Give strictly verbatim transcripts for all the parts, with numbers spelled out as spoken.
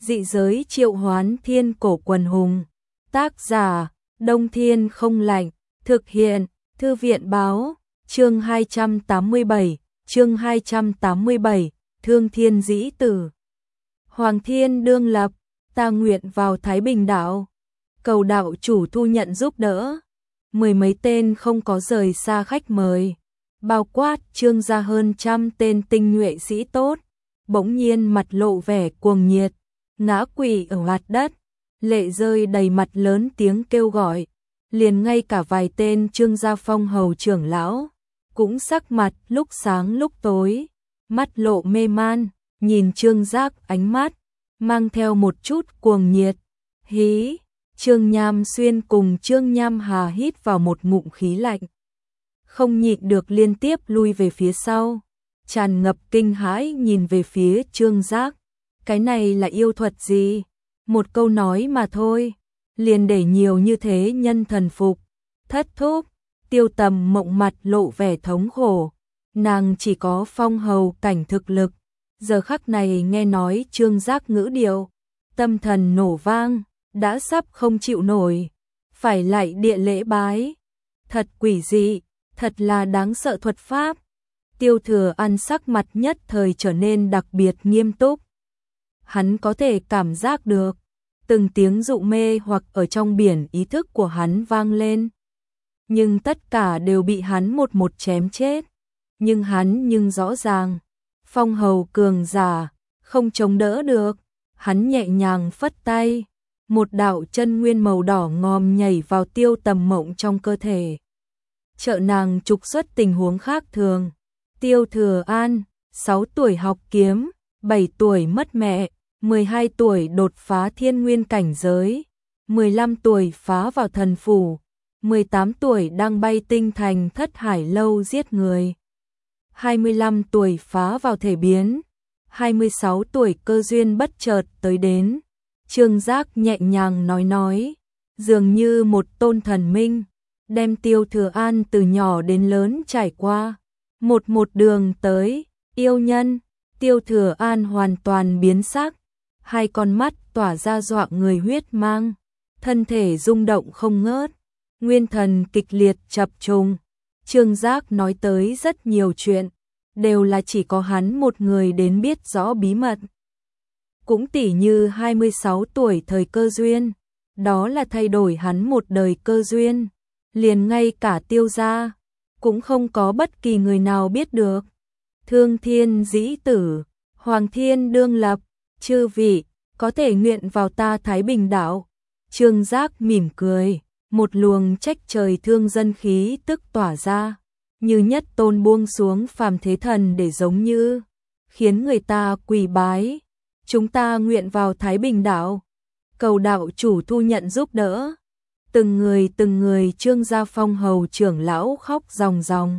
Dị giới triệu hoán thiên cổ quần hùng. Tác giả, Đông Thiên không lạnh. Thực hiện, Thư viện báo. Chương hai trăm tám mươi bảy, chương hai trăm tám mươi bảy, Thương Thiên Dĩ Tử. Hoàng Thiên đương lập, ta nguyện vào Thái Bình đảo, cầu đạo chủ thu nhận giúp đỡ. Mười mấy tên không có rời xa khách mời, bao quát Trương gia hơn trăm tên tinh nhuệ sĩ tốt, bỗng nhiên mặt lộ vẻ cuồng nhiệt, ngã quỵ ở mặt đất, lệ rơi đầy mặt, lớn tiếng kêu gọi. Liền ngay cả vài tên Trương gia phong hầu trưởng lão cũng sắc mặt lúc sáng lúc tối, mắt lộ mê man, nhìn Trương Giác, ánh mắt mang theo một chút cuồng nhiệt. Hí, Trương Nham Xuyên cùng Trương Nham Hà hít vào một ngụm khí lạnh, không nhịn được liên tiếp lui về phía sau, tràn ngập kinh hãi nhìn về phía Trương Giác. Cái này là yêu thuật gì? Một câu nói mà thôi, liền để nhiều như thế nhân thần phục. Thất thúc, Tiêu Tầm Mộng mặt lộ vẻ thống khổ, nàng chỉ có phong hầu cảnh thực lực, giờ khắc này nghe nói Trương Giác ngữ điệu, tâm thần nổ vang, đã sắp không chịu nổi, phải lại địa lễ bái. Thật quỷ dị, thật là đáng sợ thuật pháp. Tiêu Thừa An sắc mặt nhất thời trở nên đặc biệt nghiêm túc. Hắn có thể cảm giác được từng tiếng dụ mê hoặc ở trong biển ý thức của hắn vang lên, nhưng tất cả đều bị hắn một một chém chết. Nhưng hắn nhưng rõ ràng, phong hầu cường giả không chống đỡ được. Hắn nhẹ nhàng phất tay, một đạo chân nguyên màu đỏ ngòm nhảy vào Tiêu Tầm Mộng trong cơ thể, trợ nàng trục xuất tình huống khác thường. Tiêu Thừa An, sáu tuổi học kiếm, bảy tuổi mất mẹ, mười hai tuổi đột phá thiên nguyên cảnh giới, mười lăm tuổi phá vào thần phủ, mười tám tuổi đang bay tinh thành Thất Hải lâu giết người, hai mươi lăm tuổi phá vào thể biến, hai mươi sáu tuổi cơ duyên bất chợt tới đến. Trương Giác nhẹ nhàng nói nói, dường như một tôn thần minh, đem Tiêu Thừa An từ nhỏ đến lớn trải qua, một một đường tới. Yêu nhân, Tiêu Thừa An hoàn toàn biến sắc, hai con mắt tỏa ra dọa người huyết mang, thân thể rung động không ngớt, nguyên thần kịch liệt chập trùng. Trương Giác nói tới rất nhiều chuyện, đều là chỉ có hắn một người đến biết rõ bí mật. Cũng tỉ như hai mươi sáu tuổi thời cơ duyên, đó là thay đổi hắn một đời cơ duyên, liền ngay cả Tiêu gia cũng không có bất kỳ người nào biết được. Thương Thiên Dĩ Tử, Hoàng Thiên đương lập, chư vị có thể nguyện vào ta Thái Bình đảo. Trương Giác mỉm cười, một luồng trách trời thương dân khí tức tỏa ra, như nhất tôn buông xuống phàm thế thần để giống như khiến người ta quỳ bái. Chúng ta nguyện vào Thái Bình đảo, cầu đạo chủ thu nhận giúp đỡ. Từng người từng người Trương gia phong hầu trưởng lão khóc ròng ròng,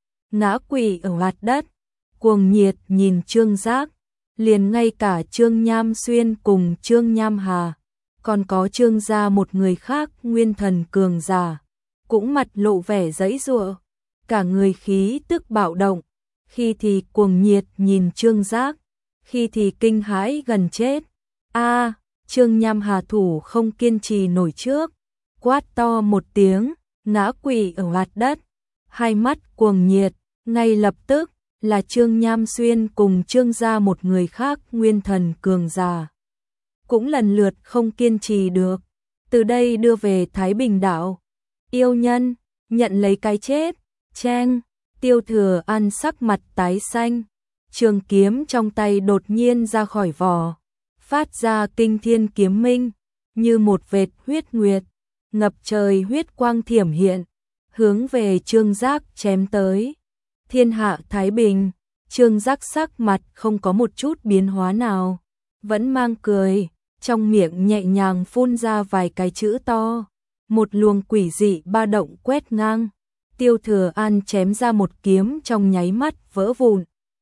ngã quỵ ở mặt đất, cuồng nhiệt nhìn Trương Giác. Liền ngay cả Trương Nham Xuyên cùng Trương Nham Hà, còn có Trương gia một người khác nguyên thần cường giả, cũng mặt lộ vẻ giãy giụa, cả người khí tức bạo động, khi thì cuồng nhiệt nhìn Trương Giác, khi thì kinh hãi gần chết. A, Trương Nham Hà thủ không kiên trì nổi trước, quát to một tiếng, ngã quỵ ở mặt đất, hai mắt cuồng nhiệt. Ngay lập tức là Trương Nham Xuyên cùng Trương gia một người khác nguyên thần cường giả, cũng lần lượt không kiên trì được, từ đây đưa về Thái Bình đảo. Yêu nhân, nhận lấy cái chết. Cheng, Tiêu Thừa An sắc mặt tái xanh, trường kiếm trong tay đột nhiên ra khỏi vỏ, phát ra kinh thiên kiếm minh, như một vệt huyết nguyệt, ngập trời huyết quang thiểm hiện, hướng về Trương Giác chém tới. Thiên hạ Thái Bình, Trương Giác sắc mặt không có một chút biến hóa nào, vẫn mang cười, trong miệng nhẹ nhàng phun ra vài cái chữ to, một luồng quỷ dị ba động quét ngang. Tiêu Thừa An chém ra một kiếm trong nháy mắt vỡ vụn,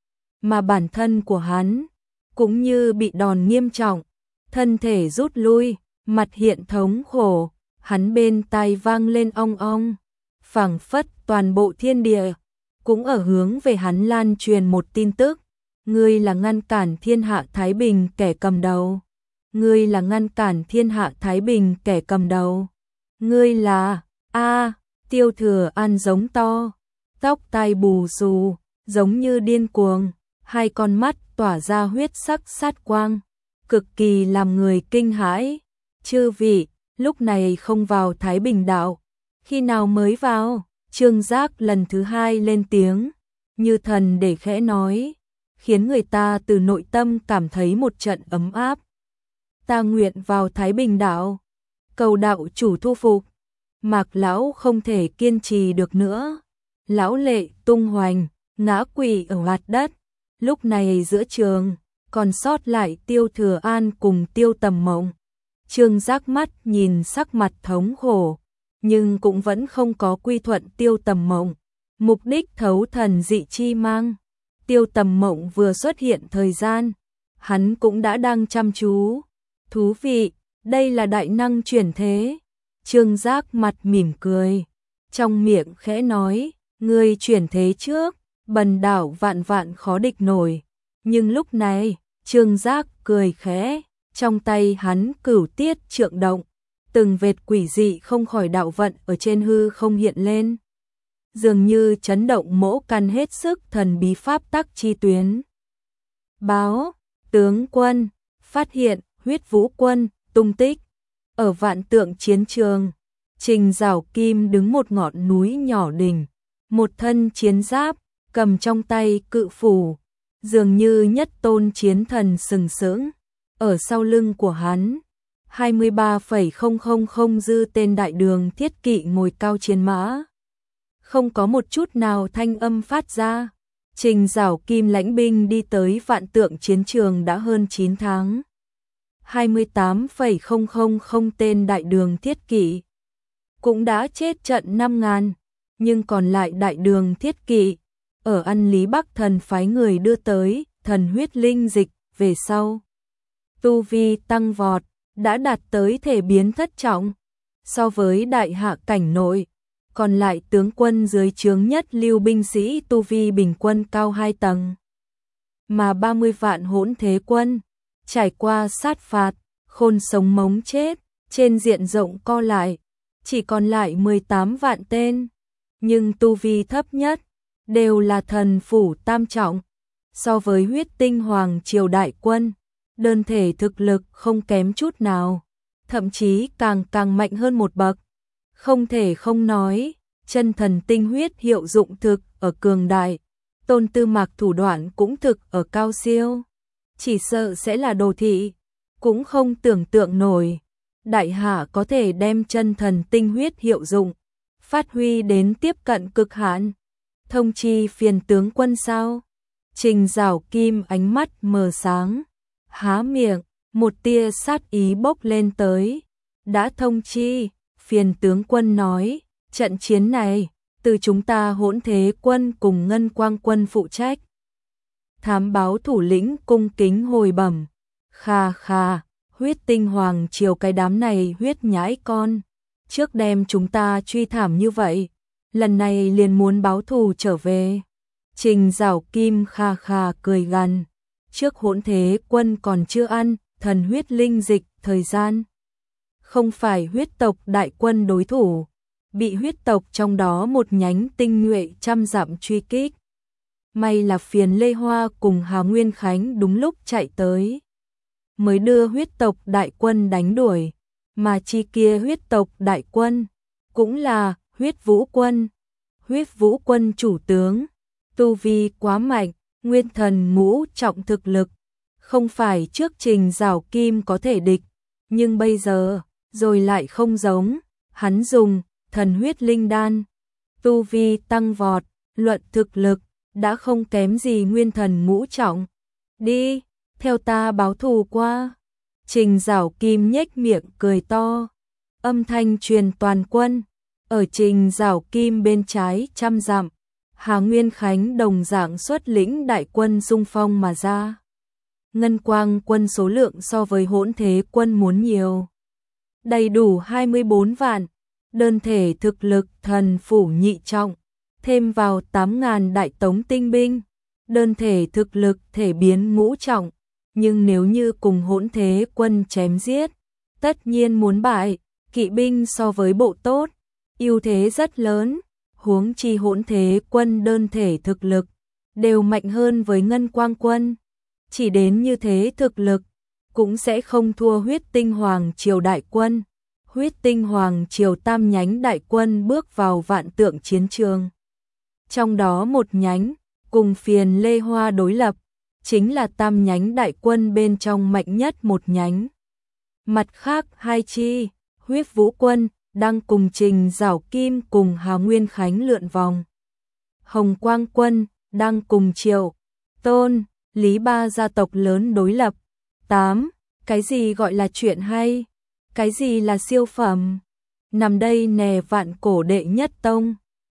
mà bản thân của hắn cũng như bị đòn nghiêm trọng, thân thể rút lui, mặt hiện thống khổ. Hắn bên tai vang lên ong ong, phảng phất toàn bộ thiên địa cũng ở hướng về hắn lan truyền một tin tức, ngươi là ngăn cản thiên hạ Thái Bình kẻ cầm đầu, ngươi là ngăn cản thiên hạ Thái Bình kẻ cầm đầu. Ngươi là, a Tiêu Thừa An giống to, tóc tai bù xù, giống như điên cuồng, hai con mắt tỏa ra huyết sắc sát quang, cực kỳ làm người kinh hãi. Chư vị, lúc này không vào Thái Bình đạo, khi nào mới vào? Trương Giác lần thứ hai lên tiếng, như thần để khẽ nói, khiến người ta từ nội tâm cảm thấy một trận ấm áp. Ta nguyện vào Thái Bình đạo, cầu đạo chủ thu phục. Mạc lão không thể kiên trì được nữa, lão lệ tung hoành, ngã quỵ ở mặt đất. Lúc này giữa trường, còn sót lại Tiêu Thừa An cùng Tiêu Tầm Mộng. Trương Giác mắt nhìn sắc mặt thống khổ, nhưng cũng vẫn không có quy thuận Tiêu Tầm Mộng. Mục đích thấu thần dị chi mang. Tiêu Tầm Mộng vừa xuất hiện thời gian, hắn cũng đã đang chăm chú. Thú vị, đây là đại năng chuyển thế. Trương Giác mặt mỉm cười, trong miệng khẽ nói, ngươi chuyển thế trước, bần đảo vạn vạn khó địch nổi. Nhưng lúc này, Trương Giác cười khẽ, trong tay hắn cửu tiết trượng động, từng vệt quỷ dị không khỏi đạo vận ở trên hư không hiện lên, dường như chấn động mỗ căn hết sức thần bí pháp tắc chi tuyến. Báo, tướng quân, phát hiện, Huyết Vũ quân, tung tích. Ở vạn tượng chiến trường, Trình Giảo Kim đứng một ngọn núi nhỏ đỉnh, một thân chiến giáp, cầm trong tay cự phủ, dường như nhất tôn chiến thần sừng sững. Ở sau lưng của hắn, hai mươi ba phẩy không không không dư tên đại đường thiết kỵ ngồi cao trên mã. Không có một chút nào thanh âm phát ra. Trình Giảo Kim lãnh binh đi tới vạn tượng chiến trường đã hơn chín tháng. hai mươi tám phẩy không không không tên đại đường thiết kỵ cũng đã chết trận năm ngàn, nhưng còn lại đại đường thiết kỵ ở Ăn Lý Bắc thần phái người đưa tới thần huyết linh dịch về sau, tu vi tăng vọt, đã đạt tới thể biến thất trọng. So với đại hạ cảnh nội, còn lại tướng quân dưới trướng nhất lưu binh sĩ tu vi bình quân cao hai tầng. Mà ba mươi vạn hỗn thế quân, trải qua sát phạt, khôn sống mống chết, trên diện rộng co lại, chỉ còn lại mười tám vạn tên. Nhưng tu vi thấp nhất, đều là thần phủ tam trọng. So với huyết tinh hoàng triều đại quân, đơn thể thực lực không kém chút nào, thậm chí càng càng mạnh hơn một bậc. Không thể không nói, chân thần tinh huyết hiệu dụng thực ở cường đại, Tôn Tư Mạc thủ đoạn cũng thực ở cao siêu. Chỉ sợ sẽ là đồ thị, cũng không tưởng tượng nổi. Đại hạ có thể đem chân thần tinh huyết hiệu dụng, phát huy đến tiếp cận cực hạn. Thông chi phiền tướng quân sao? Trình Giảo Kim ánh mắt mờ sáng, há miệng, một tia sát ý bốc lên tới. Đã thông chi, phiền tướng quân nói, trận chiến này, từ chúng ta hỗn thế quân cùng ngân quang quân phụ trách. Thám báo thủ lĩnh cung kính hồi bẩm, kha kha, huyết tinh hoàng triều cái đám này huyết nhãi con, trước đem chúng ta truy thảm như vậy, lần này liền muốn báo thù trở về. Trình Giảo Kim kha kha cười gằn, trước hỗn thế quân còn chưa ăn thần huyết linh dịch thời gian, không phải huyết tộc đại quân đối thủ, bị huyết tộc trong đó một nhánh tinh nhuệ trăm dặm truy kích. May là phiền Lê Hoa cùng Hà Nguyên Khánh đúng lúc chạy tới, mới đưa huyết tộc đại quân đánh đuổi, mà chi kia huyết tộc đại quân, cũng là huyết vũ quân. Huyết vũ quân chủ tướng, tu vi quá mạnh, nguyên thần ngũ trọng thực lực, không phải trước Trình Giảo Kim có thể địch, nhưng bây giờ, rồi lại không giống, hắn dùng thần huyết linh đan, tu vi tăng vọt, luận thực lực, đã không kém gì nguyên thần ngũ trọng. Đi, theo ta báo thù qua. Trình Giảo Kim nhếch miệng cười to, âm thanh truyền toàn quân. Ở Trình Giảo Kim bên trái trăm dặm, Hà Nguyên Khánh đồng dạng xuất lĩnh đại quân xung phong mà ra. Ngân quang quân số lượng so với hỗn thế quân muốn nhiều, đầy đủ hai mươi bốn vạn, đơn thể thực lực thần phủ nhị trọng, thêm vào tám ngàn đại tống tinh binh, đơn thể thực lực thể biến ngũ trọng, nhưng nếu như cùng Hỗn Thế Quân chém giết, tất nhiên muốn bại, kỵ binh so với bộ tốt, ưu thế rất lớn, huống chi Hỗn Thế Quân đơn thể thực lực đều mạnh hơn với Ngân Quang Quân, chỉ đến như thế thực lực cũng sẽ không thua Huyết Tinh Hoàng Triều đại quân. Huyết Tinh Hoàng Triều tam nhánh đại quân bước vào vạn tượng chiến trường. Trong đó một nhánh, cùng Phiền Lê Hoa đối lập, chính là tam nhánh đại quân bên trong mạnh nhất một nhánh. Mặt khác hai chi, Huyết Vũ Quân, đang cùng Trình Giảo Kim cùng Hà Nguyên Khánh lượn vòng. Hồng Quang Quân, đang cùng Triệu, Tôn, Lý ba gia tộc lớn đối lập. tám. Cái gì gọi là chuyện hay? Cái gì là siêu phẩm? Nằm đây nè vạn cổ đệ nhất tông.